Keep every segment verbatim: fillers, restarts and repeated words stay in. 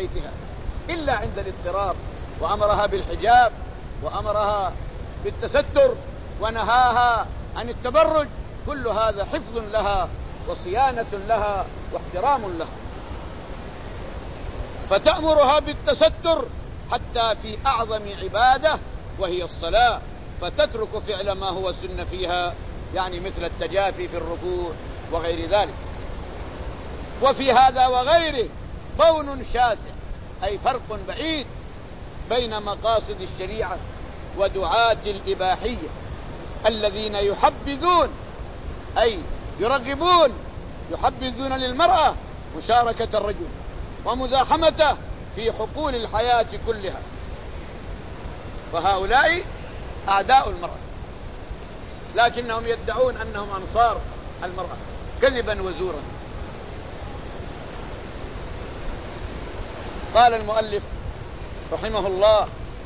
بيتها إلا عند الاضطرار، وأمرها بالحجاب وأمرها بالتستر ونهاها عن التبرج. كل هذا حفظ لها وصيانة لها واحترام لها. فتأمرها بالتستر حتى في أعظم عبادة وهي الصلاة، فتترك فعل ما هو سنة فيها، يعني مثل التجافي في الركوع وغير ذلك. وفي هذا وغيره بون شاسع، أي فرق بعيد بين مقاصد الشريعة ودعاة الإباحية الذين يحبذون أي يرغبون يحبذون للمرأة مشاركة الرجل ومزاحمته في حقول الحياة كلها، فهؤلاء أعداء المرأة، لكنهم يدعون أنهم أنصار المرأة كذبا وزورا. قال المؤلف رحمه الله: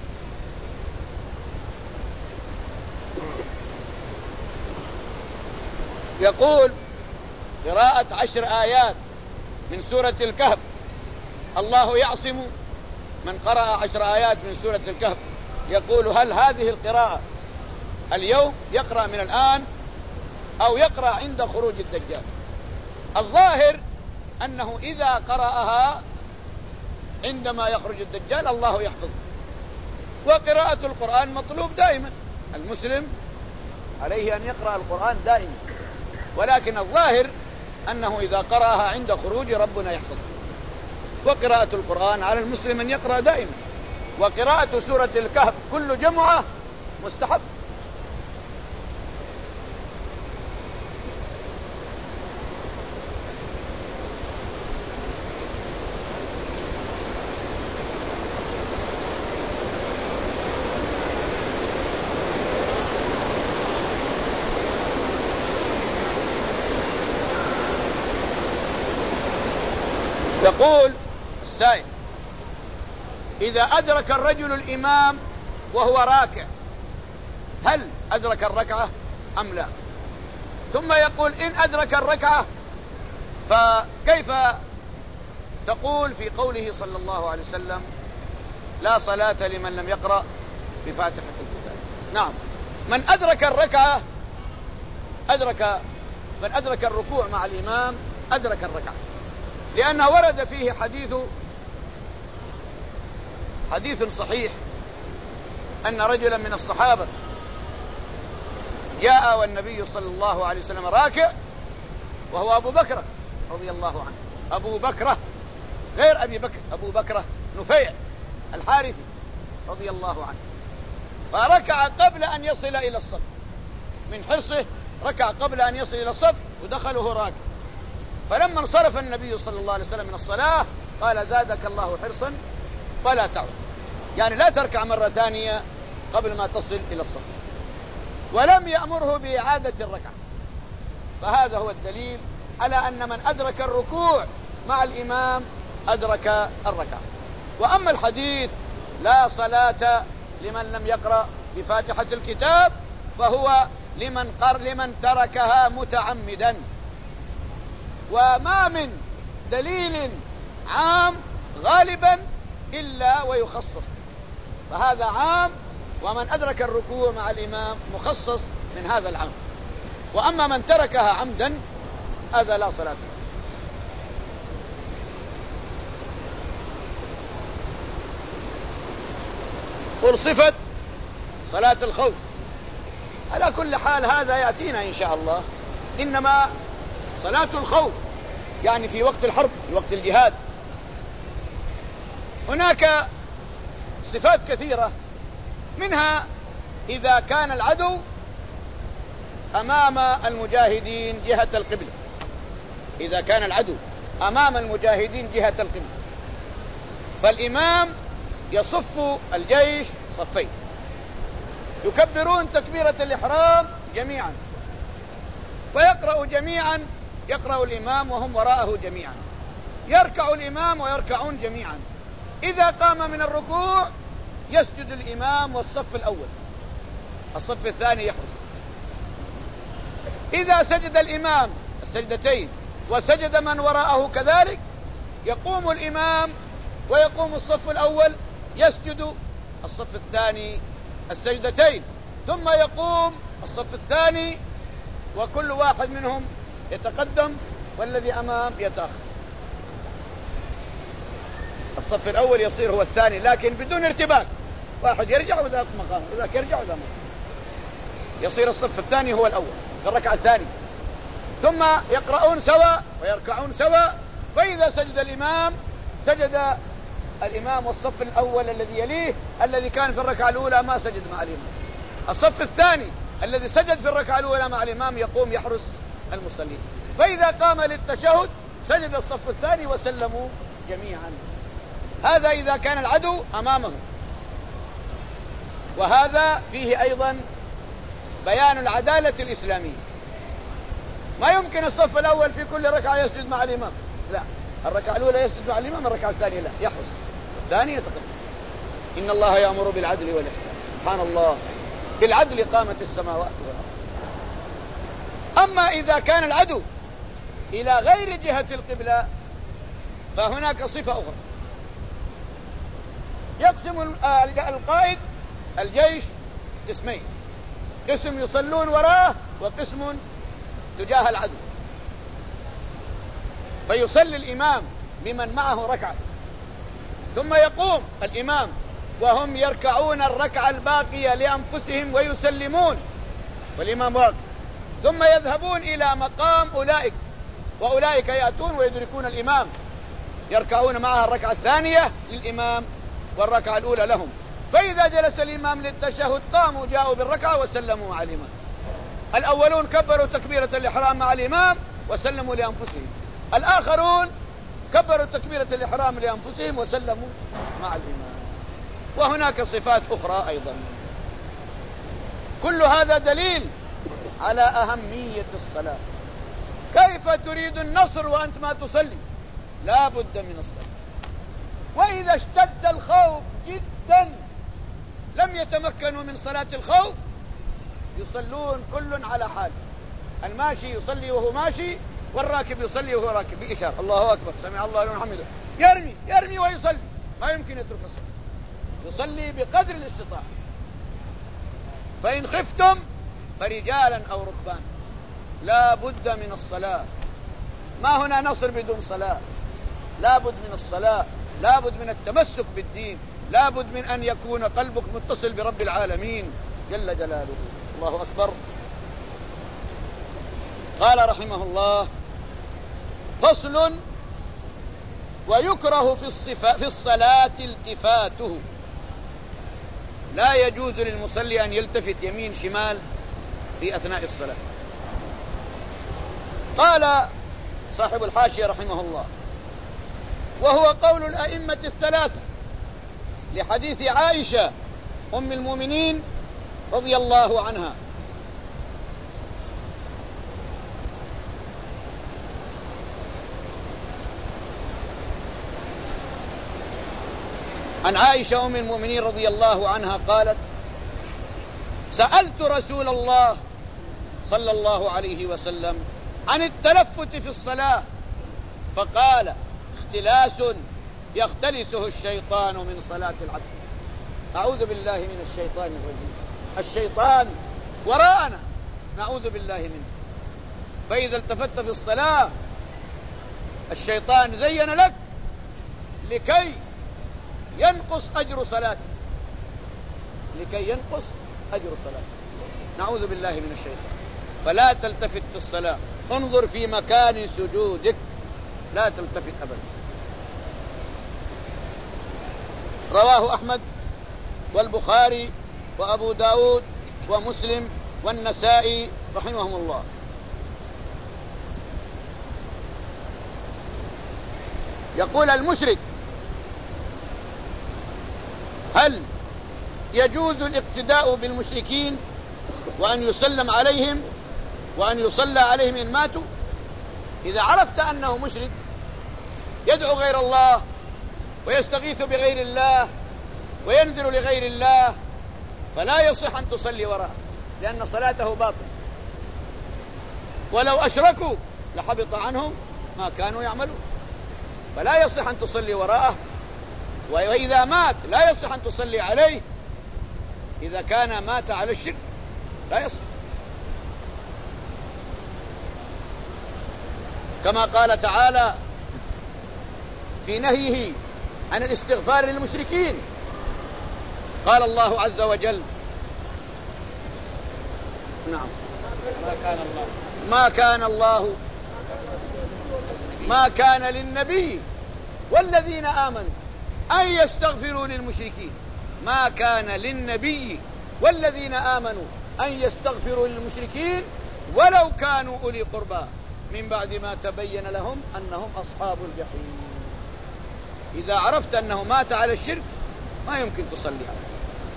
يقول: قراءة عشر آيات من سورة الكهف، الله يعصم من قرأ عشر آيات من سورة الكهف. يقول: هل هذه القراءة اليوم يقرأ من الآن أو يقرأ عند خروج الدجال؟ الظاهر أنه إذا قرأها عندما يخرج الدجال الله يحفظ. وقراءة القرآن مطلوب دائما، المسلم عليه أن يقرأ القرآن دائما، ولكن الظاهر أنه إذا قرأها عند خروج ربنا يحفظ. وقراءة القرآن على المسلم أن يقرأ دائما، وقراءة سورة الكهف كل جمعة مستحب. يقول السائل: إذا أدرك الرجل الإمام وهو راكع هل أدرك الركعة أم لا؟ ثم يقول: إن أدرك الركعة فكيف تقول في قوله صلى الله عليه وسلم: لا صلاة لمن لم يقرأ بفاتحة الكتاب؟ نعم، من أدرك الركعة أدرك من أدرك الركوع مع الإمام أدرك الركعة، لأنه ورد فيه حديث حديث صحيح أن رجلا من الصحابة جاء والنبي صلى الله عليه وسلم راكع وهو أبو بكر رضي الله عنه. أبو بكر غير أبي بكر، أبو بكر نفيع الحارثي رضي الله عنه، فركع قبل أن يصل إلى الصف، من حرصه ركع قبل أن يصل إلى الصف ودخله راكع. فلما انصرف النبي صلى الله عليه وسلم من الصلاة قال: زادك الله حرصا فلا تعد، يعني لا تركع مرة ثانية قبل ما تصل إلى الصف، ولم يأمره بإعادة الركعة. فهذا هو الدليل على أن من أدرك الركوع مع الإمام أدرك الركعة. وأما الحديث لا صلاة لمن لم يقرأ بفاتحة الكتاب فهو لمن قر لمن تركها متعمدا، وما من دليل عام غالبا إلا ويخصص، فهذا عام، ومن أدرك الركوع مع الإمام مخصص من هذا العام. وأما من تركها عمدا هذا لا صلاة له. قل صفة صلاة الخوف. على كل حال هذا يأتينا إن شاء الله، إنما صلاة الخوف يعني في وقت الحرب، في وقت الجهاد، هناك صفات كثيرة، منها إذا كان العدو أمام المجاهدين جهة القبلة، إذا كان العدو أمام المجاهدين جهة القبلة فالإمام يصف الجيش صفين، يكبرون تكبيرة الإحرام جميعا، ويقرأ جميعا، يقرأ الإمام وهم وراءه جميعا، يركع الإمام ويركعون جميعا. إذا قام من الركوع يسجد الإمام والصف الأول، الصف الثاني يحرس. إذا سجد الإمام السجدتين وسجد من وراءه كذلك يقوم الإمام ويقوم الصف الأول يسجد الصف الثاني السجدتين، ثم يقوم الصف الثاني وكل واحد منهم يتقدم والذي أمام يتأخر. الصف الأول يصير هو الثاني لكن بدون ارتباك، واحد يرجع وذاك مقام وذاك يرجع وذاك مقام، يصير الصف الثاني هو الأول في الركعة الثانية، ثم يقرؤون سوا ويركعون سوا، فإذا سجد الإمام سجد الإمام والصف الأول الذي يليه الذي كان في الركعة الأولى ما سجد مع الإمام. الصف الثاني الذي سجد في الركعة الأولى مع الإمام يقوم يحرس المصلين، فإذا قام للتشهد سجد الصف الثاني وسلموا جميعا. هذا إذا كان العدو أمامه. وهذا فيه أيضا بيان العدالة الإسلامية. ما يمكن الصف الأول في كل ركعة يسجد مع الإمام، لا، الركعة الأولى يسجد مع الإمام، الركعة الثانية لا، يحرس الثاني يتقدم. إن الله يأمر بالعدل والإحسان، سبحان الله، بالعدل قامت السماوات والأرض. أما إذا كان العدو إلى غير جهة القبلة فهناك صفة أخرى. يقسم القائد الجيش قسمين، قسم يصلون وراءه وقسم تجاه العدو، فيصلي الإمام بمن معه ركعة، ثم يقوم الإمام وهم يركعون الركعة الباقية لأنفسهم ويسلمون والإمام واقف، ثم يذهبون إلى مقام أولئك، وأولئك يأتون ويدركون الإمام يركعون معها الركعة الثانية للإمام والركعة الأولى لهم، فإذا جلس الإمام للتشهد قاموا جاءوا بالركعة وسلموا مع الإمام. الأولون كبروا تكبيرة الإحرام مع الإمام وسلموا لأنفسهم، الآخرون كبروا تكبيرة الإحرام لأنفسهم وسلموا مع الإمام. وهناك صفات أخرى أيضا. كل هذا دليل على أهمية الصلاة. كيف تريد النصر وأنت ما تصلي؟ لا بد من الصلاة. وإذا اشتد الخوف جدا لم يتمكنوا من صلاة الخوف يصلون كل على حال، الماشي يصلي وهو ماشي، والراكب يصلي وهو راكب بإشارة الله أكبر سمع الله لمن حمده، يرمي يرمي ويصلي، ما يمكن يترك الصلاة، يصلي بقدر الاستطاعة. فإن خفتم فرجالا أو ركبان، لا بد من الصلاة. ما هنا نصر بدون صلاة، لا بد من الصلاة، لا بد من التمسك بالدين، لا بد من أن يكون قلبك متصل برب العالمين جل جلاله. الله أكبر. قال رحمه الله: فصل: ويكره في, في الصلاة التفاته، لا يجوز للمصلي أن يلتفت يمين شمال في أثناء الصلاة. قال صاحب الحاشية رحمه الله: وهو قول الأئمة الثلاثة لحديث عائشة أم المؤمنين رضي الله عنها، عن عائشة أم المؤمنين رضي الله عنها قالت: سألت رسول الله صلى الله عليه وسلم عن التلفت في الصلاة فقال: اختلاس يختلسه الشيطان من صلاة العبد. أعوذ بالله من الشيطان الرجيم. الشيطان وراءنا، نعوذ بالله منه. فإذا التفت في الصلاة الشيطان زين لك لكي ينقص أجر صلاتك، لكي ينقص أجر صلاتك، نعوذ بالله من الشيطان. فلا تلتفت في الصلاة، انظر في مكان سجودك، لا تلتفت أبدا. رواه أحمد والبخاري وأبو داود ومسلم والنسائي رحمهم الله. يقول المشرك: هل يجوز الاقتداء بالمشركين وأن يسلم عليهم وأن يصلى عليهم إن ماتوا؟ إذا عرفت أنه مشرك يدعو غير الله ويستغيث بغير الله وينذر لغير الله فلا يصح أن تصلي وراءه، لأن صلاته باطلة، ولو أشركوا لحبط عنهم ما كانوا يعملون، فلا يصح أن تصلي وراءه وإذا مات لا يصح أن تصلي عليه إذا كان مات على الشرك، لا يصح. كما قال تعالى في نهيه عن الاستغفار للمشركين، قال الله عز وجل: نعم ما كان الله ما كان الله ما كان للنبي والذين آمنوا أن يستغفروا للمشركين. ما كان للنبي والذين آمنوا أن يستغفروا للمشركين ولو كانوا أولي قربى من بعد ما تبين لهم أنهم أصحاب الجحيم. إذا عرفت أنه مات على الشرك ما يمكن تصلي عليه.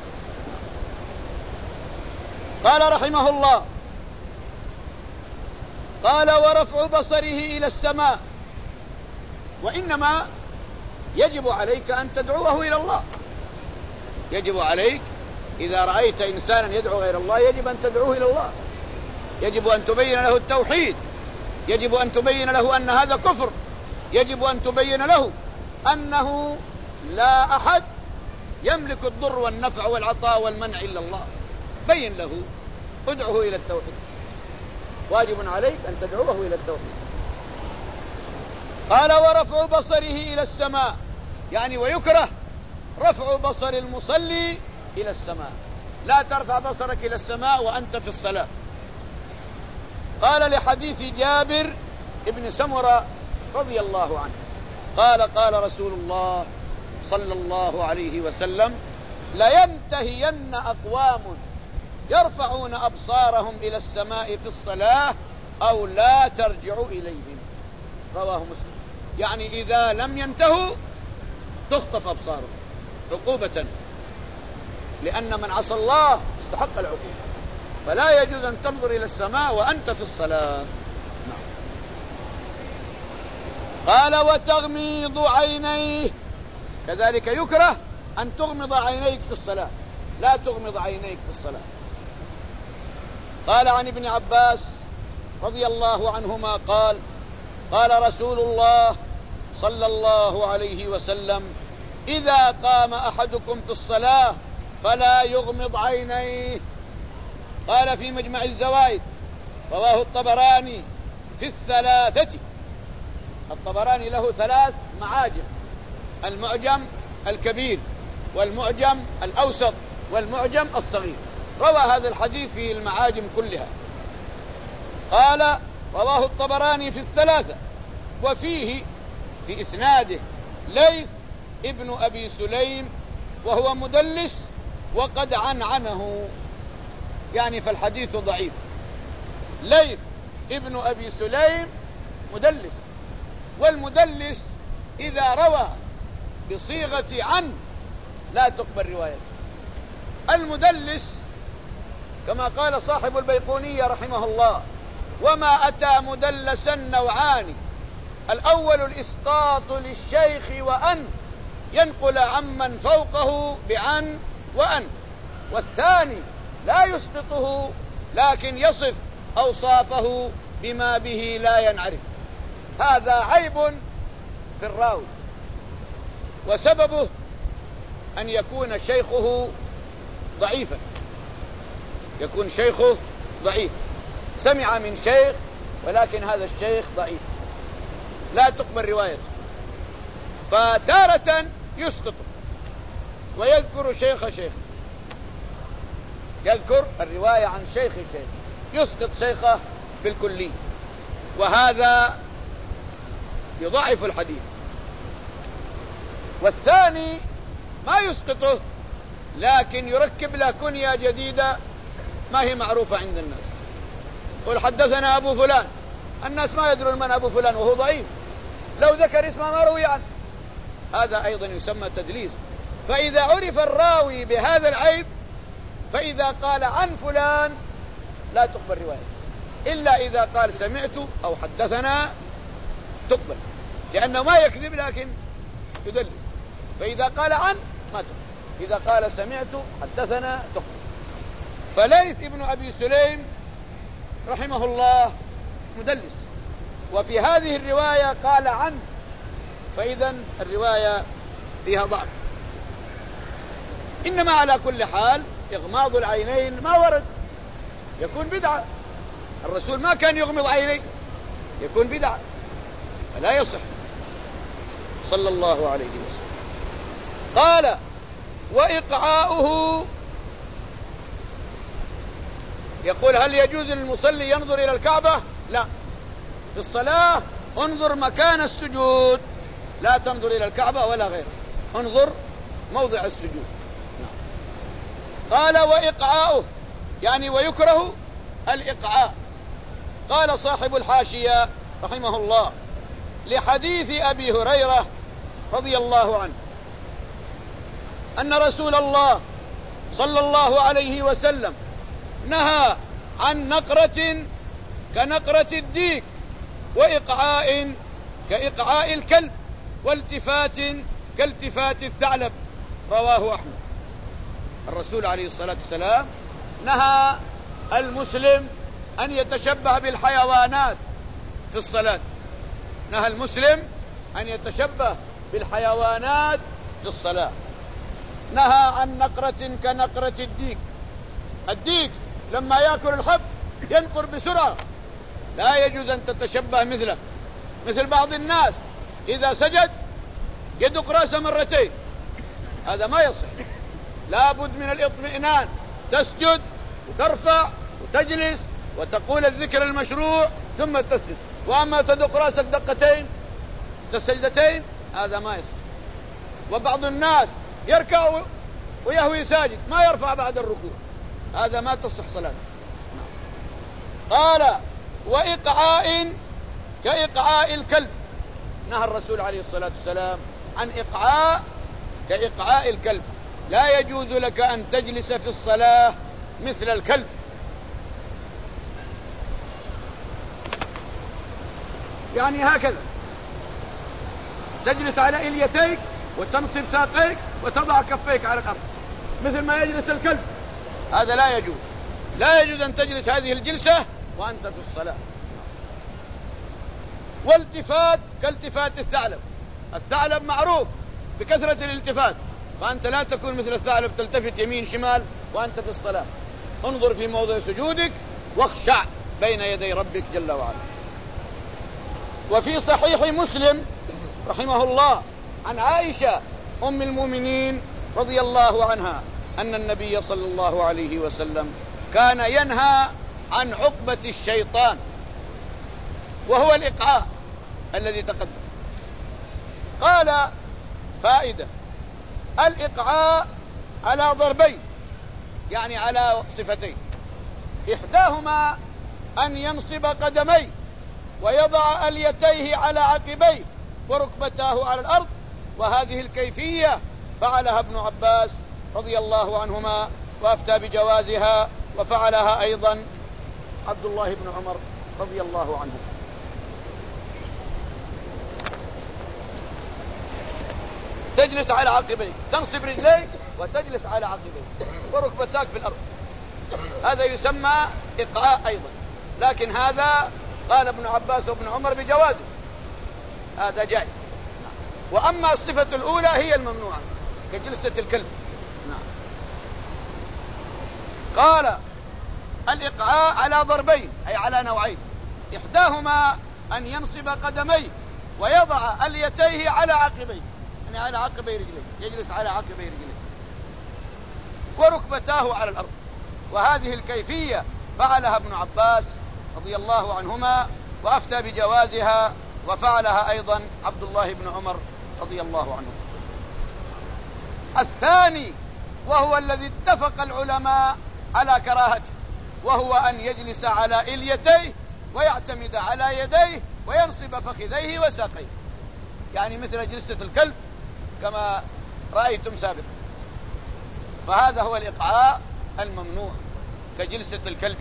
قال رحمه الله: قال: ورفع بصره إلى السماء. وإنما يجب عليك أن تدعوه إلى الله. يجب عليك إذا رأيت إنسانا يدعو غير الله يجب أن تدعوه إلى الله، يجب أن تبين له التوحيد، يجب أن تبين له أن هذا كفر، يجب أن تبين له أنه لا أحد يملك الضر والنفع والعطاء والمنع إلا الله. بين له، ادعه إلى التوحيد، واجب عليك أن تدعوه إلى التوحيد. قال: ورفع بصره إلى السماء، يعني ويكره رفع بصر المصلي إلى السماء، لا ترفع بصرك إلى السماء وأنت في الصلاة. قال لحديث جابر ابن سمرة رضي الله عنه قال: قال رسول الله صلى الله عليه وسلم: لينتهين أقوام يرفعون أبصارهم إلى السماء في الصلاة أو لا ترجع إليهم. رواه مسلم. يعني إذا لم ينتهوا تخطف أبصارهم عقوبة، لأن من عصى الله استحق العقوبة، فلا يجوز أن تنظر إلى السماء وأنت في الصلاة. قال: وتغميض عينيه، كذلك يكره أن تغمض عينيك في الصلاة، لا تغمض عينيك في الصلاة. قال عن ابن عباس رضي الله عنهما قال: قال رسول الله صلى الله عليه وسلم: إذا قام أحدكم في الصلاة فلا يغمض عينيه. قال في مجمع الزوائد: رواه الطبراني في الثلاثة. الطبراني له ثلاث معاجم: المعجم الكبير والمعجم الأوسط والمعجم الصغير. روى هذا الحديث في المعاجم كلها. قال: رواه الطبراني في الثلاثة، وفيه في إسناده ليث ابن أبي سليم وهو مدلس وقد عنعنه، يعني فالحديث ضعيف. ليث ابن أبي سليم مدلس، والمدلس إذا روى بصيغة عن لا تقبل روايته. المدلس كما قال صاحب البيقونية رحمه الله: وما أتى مدلسا نوعان، الأول الإسقاط للشيخ وأن ينقل عمن فوقه بعن وأن، والثاني لا يسقطه لكن يصف أوصافه بما به لا ينعرف. هذا عيب في الراوي، وسببه أن يكون شيخه ضعيفا، يكون شيخه ضعيف، سمع من شيخ ولكن هذا الشيخ ضعيف لا تقبل روايته، فتارة يسقط ويذكر شيخ شيخ، يذكر الرواية عن شيخ شيخ، يسقط شيخه بالكلي، وهذا يضعف الحديث. والثاني ما يسقطه لكن يركب له كنية جديدة ما هي معروفة عند الناس، قل حدثنا أبو فلان، الناس ما يدرون من أبو فلان وهو ضعيف، لو ذكر اسمه ما روي عنه، هذا أيضا يسمى تدليس. فإذا عرف الراوي بهذا العيب، فإذا قال عن فلان لا تقبل روايته، إلا إذا قال سمعت أو حدثنا تقبل، لأنه ما يكذب لكن يدلس. فإذا قال عن ما تقبل، إذا قال سمعت حدثنا تقبل. فليث ابن أبي سليم رحمه الله مدلس، وفي هذه الرواية قال عن، فإذا الرواية فيها ضعف. إنما على كل حال إغماض العينين ما ورد، يكون بدعة. الرسول ما كان يغمض عينيه، يكون بدعة فلا يصح صلى الله عليه وسلم. قال وإقعاؤه، يقول هل يجوز للمصلي ينظر إلى الكعبة؟ لا، في الصلاة انظر مكان السجود، لا تنظر إلى الكعبة ولا غيره، انظر موضع السجود. قال وإقعاؤه يعني ويكره الإقعاء. قال صاحب الحاشية رحمه الله لحديث أبي هريرة رضي الله عنه أن رسول الله صلى الله عليه وسلم نهى عن نقرة كنقرة الديك، وإقعاء كإقعاء الكلب، والتفات كالتفات الثعلب، رواه أحمد. الرسول عليه الصلاة والسلام نهى المسلم أن يتشبه بالحيوانات في الصلاة، نهى المسلم أن يتشبه بالحيوانات في الصلاة. نهى عن نقرة كنقرة الديك، الديك لما يأكل الحب ينقر بسرعة، لا يجوز أن تتشبه مثله. مثل بعض الناس إذا سجد يدق رأسه مرتين، هذا ما يصح، لا بد من الاطمئنان، تسجد وترفع وتجلس وتقول الذكر المشروع ثم تسجد. وأما تدق رأسك دقتين السجدتين هذا ما يصح. وبعض الناس يركع ويهوي ساجد ما يرفع بعد الركوع، هذا ما تصح صلاته. قال وإقعاء كإقعاء الكلب، نهى الرسول عليه الصلاة والسلام عن إقعاء كإقعاء الكلب، لا يجوز لك أن تجلس في الصلاة مثل الكلب. يعني هكذا تجلس على إليتيك وتنصب ساقيك وتضع كفيك على الأرض مثل ما يجلس الكلب، هذا لا يجوز. لا يجوز أن تجلس هذه الجلسة وأنت في الصلاة. والتفات كالتفات الثعلب، الثعلب معروف بكثرة الالتفات، فأنت لا تكون مثل الثعلب تلتفت يمين شمال وأنت في الصلاة. انظر في موضع سجودك واخشع بين يدي ربك جل وعلا. وفي صحيح مسلم رحمه الله عن عائشة أم المؤمنين رضي الله عنها أن النبي صلى الله عليه وسلم كان ينهى عن عقبة الشيطان، وهو الإقعاء الذي تقدم. قال فائدة: الإقعاء على ضربين، يعني على صفتين، إحداهما أن ينصب قدميه ويضع أليتيه على عقبيه وركبتاه على الأرض، وهذه الكيفية فعلها ابن عباس رضي الله عنهما وأفتى بجوازها، وفعلها أيضا عبد الله بن عمر رضي الله عنه. تجلس على عقبيك، تنصب رجليك وتجلس على عقبيك وركبتاك في الأرض، هذا يسمى إقعاء أيضا، لكن هذا قال ابن عباس وابن عمر بجوازه، هذا جائز. وأما الصفة الأولى هي الممنوعة كجلسة الكلب. نعم. قال الإقعاء على ضربين، أي على نوعين، إحداهما أن ينصب قدميه ويضع أليتيه على عقبيه، يعني على عقبي رجليه، يجلس على عقبي رجليه وركبتاه على الأرض، وهذه الكيفية فعلها ابن عباس رضي الله عنهما وأفتى بجوازها، وفعلها أيضا عبد الله بن عمر رضي الله عنه. الثاني وهو الذي اتفق العلماء على كراهته، وهو أن يجلس على إليتيه ويعتمد على يديه وينصب فخذيه وساقيه، يعني مثل جلسة الكلب كما رأيتم سابقا، فهذا هو الإقعاء الممنوع كجلسة الكلب.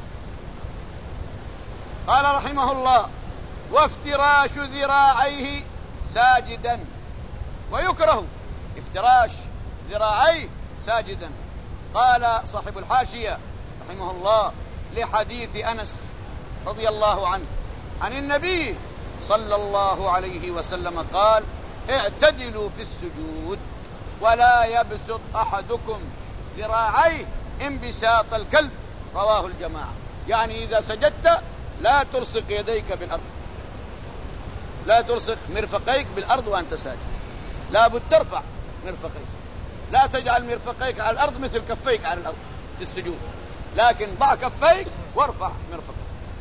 قال رحمه الله: وافتراش ذراعيه ساجدا، ويكره افتراش ذراعيه ساجدا. قال صاحب الحاشية رحمه الله لحديث أنس رضي الله عنه عن النبي صلى الله عليه وسلم قال: اعتدلوا في السجود، ولا يبسط أحدكم ذراعيه انبساط الكلب، رواه الجماعة. يعني إذا سجدت لا تلصق يديك بالأرض، لا تلصق مرفقيك بالأرض وأنت ساجد، لا بد ترفع مرفقيك، لا تجعل مرفقيك على الأرض مثل كفيك على الأرض في السجود، لكن ضع كفيك وارفع مرفقيك.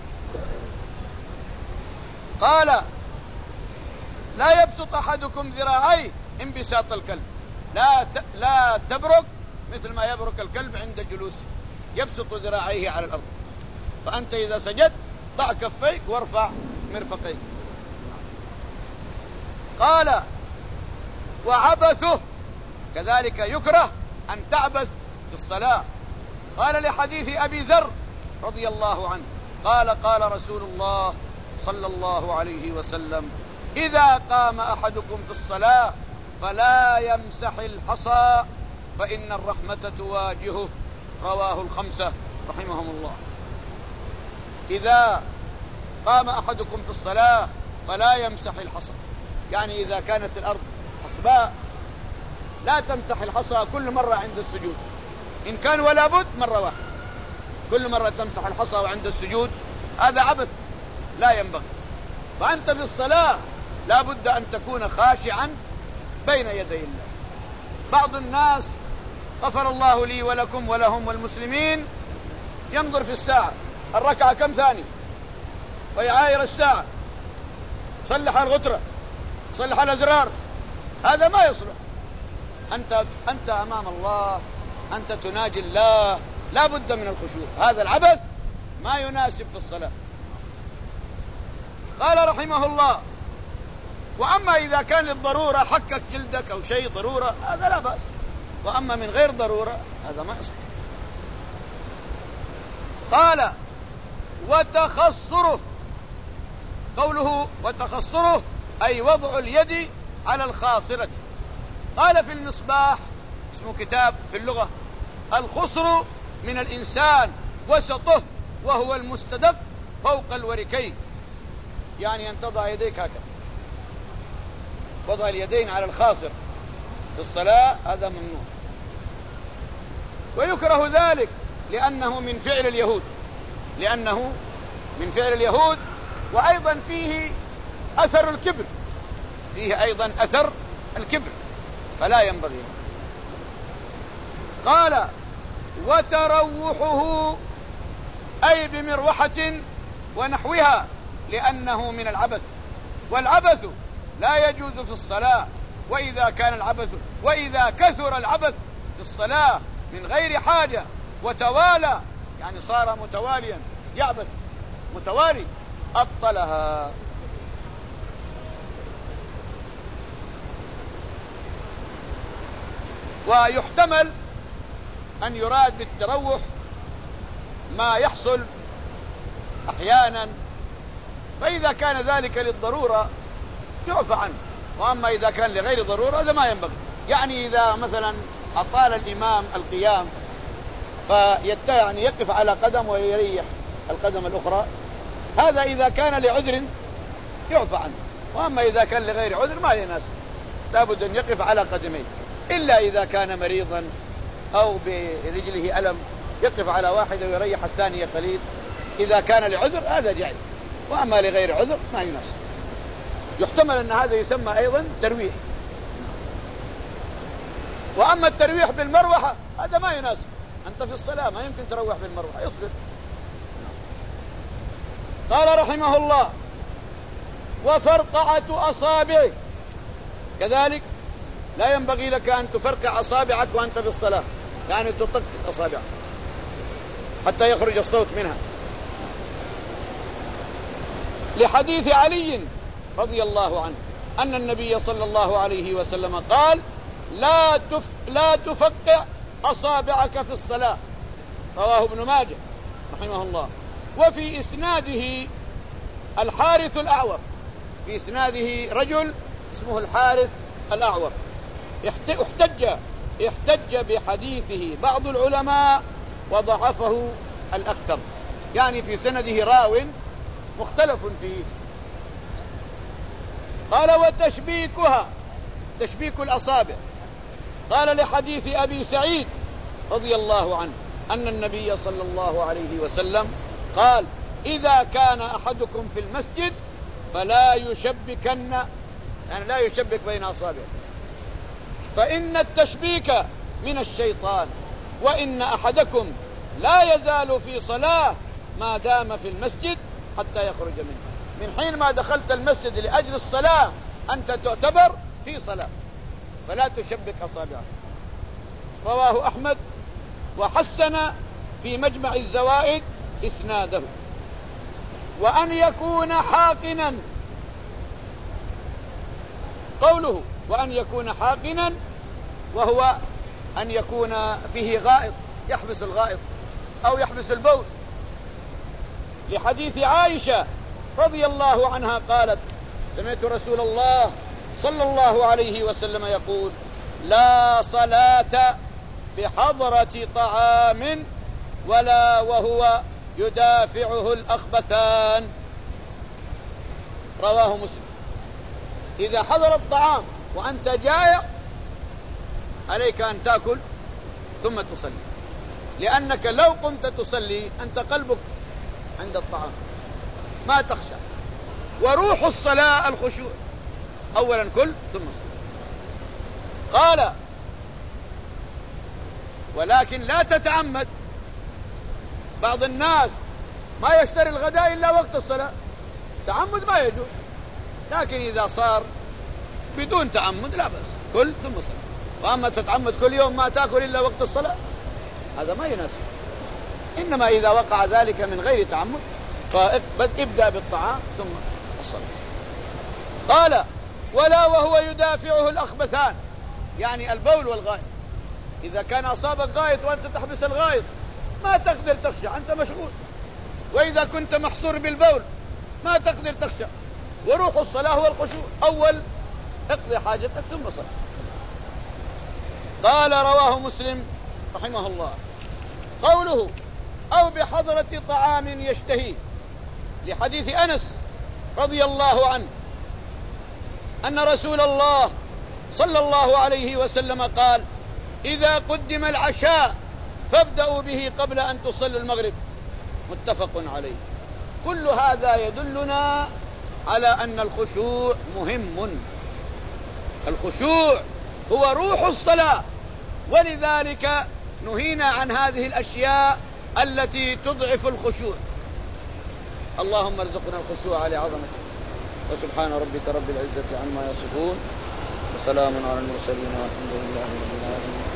قال لا يبسط أحدكم ذراعيه انبساط الكلب، لا ت... لا تبرك مثل ما يبرك الكلب عند جلوسه، يبسط ذراعيه على الأرض. فأنت إذا سجدت ضع كفيك وارفع مرفقيك. قال وعبثه، كذلك يكره أن تعبث في الصلاة. قال لحديث أبي ذر رضي الله عنه قال قال رسول الله صلى الله عليه وسلم إذا قام أحدكم في الصلاة فلا يمسح الحصى فإن الرحمة تواجهه، رواه الخمسة رحمهم الله. إذا قام أحدكم في الصلاة فلا يمسح الحصى، يعني إذا كانت الأرض حصباء لا تمسح الحصى كل مرة عند السجود، إن كان ولا بد مرة واحدة، كل مرة تمسح الحصى وعند السجود هذا عبث لا ينبغي. فأنت في الصلاة لا بد أن تكون خاشعا بين يدي الله. بعض الناس غفر الله لي ولكم ولهم والمسلمين ينظر في الساعة الركعة كم ثانية ويعاير الساعة، صلح الغترة صلح الأزرار، هذا ما يصلح. أنت, أنت أمام الله، أنت تناجي الله، لا بد من الخشوع، هذا العبث ما يناسب في الصلاة. قال رحمه الله وأما إذا كان للضرورة حكك جلدك أو شيء ضرورة هذا لا بأس، وأما من غير ضرورة هذا ما يصلح. قال وتخصره، قوله وتخصره أي وضع اليد على الخاصرة. قال في المصباح، اسمه كتاب في اللغة، الخصر من الإنسان وسطه وهو المستدق فوق الوركين، يعني أن تضع يديك هكذا، وضع اليدين على الخاصر في الصلاة هذا ممنوع. ويكره ذلك لأنه من فعل اليهود، لأنه من فعل اليهود، وأيضا فيه أثر الكبر، فيه أيضا أثر الكبر فلا ينبغي. قال وتروحه أي بمروحة ونحوها لأنه من العبث، والعبث لا يجوز في الصلاة. وإذا كان العبث وإذا كثر العبث في الصلاة من غير حاجة وتوالى، يعني صار متواليا يعبث متوالي، أبطلها. ويحتمل أن يراد بالتروح ما يحصل أحيانا، فإذا كان ذلك للضرورة يعفى عنه، وأما إذا كان لغير ضرورة هذا ما ينبغي. يعني إذا مثلا أطال الإمام القيام فيت يعني يقف على قدم ويريح القدم الأخرى، هذا إذا كان لعذر يعفى عنه، وأما إذا كان لغير عذر ما يناسب، لابد أن يقف على قدميه، إلا إذا كان مريضا أو برجله ألم يقف على واحدة ويريح الثانية قليل، إذا كان لعذر هذا جائز، وأما لغير عذر ما يناسب. يحتمل أن هذا يسمى أيضا ترويح. وأما الترويح بالمروحة هذا ما يناسب، أنت في الصلاة ما يمكن تروح بالمروحة، اصبر. قال رحمه الله وفرقعة أصابعه، كذلك لا ينبغي لك أن تفرقع أصابعك وأنت في الصلاة، يعني تطقطق أصابعك حتى يخرج الصوت منها، لحديث علي رضي الله عنه أن النبي صلى الله عليه وسلم قال لا تف لا تفقع أصابعك في الصلاة، رواه ابن ماجه رحمه الله. وفي إسناده الحارث الأعور، في إسناده رجل اسمه الحارث الأعور، احتج احتج بحديثه بعض العلماء وضعفه الأكثر، يعني في سنده راو مختلف فيه. قال وتشبيكها، تشبيك الأصابع قال لحديث أبي سعيد رضي الله عنه أن النبي صلى الله عليه وسلم قال: إذا كان أحدكم في المسجد فلا يشبكن، يعني لا يشبك بين أصابعه، فإن التشبيك من الشيطان، وإن أحدكم لا يزال في صلاة ما دام في المسجد حتى يخرج منه. من حين ما دخلت المسجد لأجل الصلاة أنت تعتبر في صلاة، فلا تشبك أصابعك. رواه أحمد وحسن في مجمع الزوائد إسناده. وأن يكون حاقنا، قوله وأن يكون حاقنا وهو أن يكون فيه غائط يحبس الغائط أو يحبس البول، لحديث عائشة رضي الله عنها قالت: سمعت رسول الله صلى الله عليه وسلم يقول: لا صلاة بحضرة طعام ولا وهو يدافعه الأخبثان. رواه مسلم. إذا حضر الطعام وأنت جائع عليك أن تأكل ثم تصلي، لأنك لو قمت تصلي أنت قلبك عند الطعام ما تخشى. وروح الصلاة الخشوع، أولا كل ثم صل. قال: ولكن لا تتعمد. بعض الناس ما يشتري الغداء إلا وقت الصلاة، تعمد ما يجوز، لكن إذا صار بدون تعمد لا بأس، كل ثم صل. وأما تتعمد كل يوم ما تأكل إلا وقت الصلاة هذا ما يناسب. إنما إذا وقع ذلك من غير تعمد فابدأ بالطعام ثم الصلاة. قال: ولا وهو يدافعه الأخبثان، يعني البول والغائط. إذا كان أصابك غائط وأنت تحبس الغائط ما تقدر تخشع، أنت مشغول. وإذا كنت محصور بالبول ما تقدر تخشع. وروح الصلاة هو الخشوع، أول اقضي حاجتك ثم صل. قال: رواه مسلم رحمه الله. قوله: أو بحضرة طعام يشتهي، لحديث أنس رضي الله عنه أن رسول الله صلى الله عليه وسلم قال: إذا قدم العشاء فابدأوا به قبل أن تصلوا المغرب. متفق عليه. كل هذا يدلنا على أن الخشوع مهم. الخشوع هو روح الصلاة، ولذلك نهينا عن هذه الأشياء التي تضعف الخشوع. اللهم ارزقنا الخشوع لعظمتك. وسبحان ربك رب العزة عما يصفون، وسلام على المرسلين، والحمد لله رب العالمين.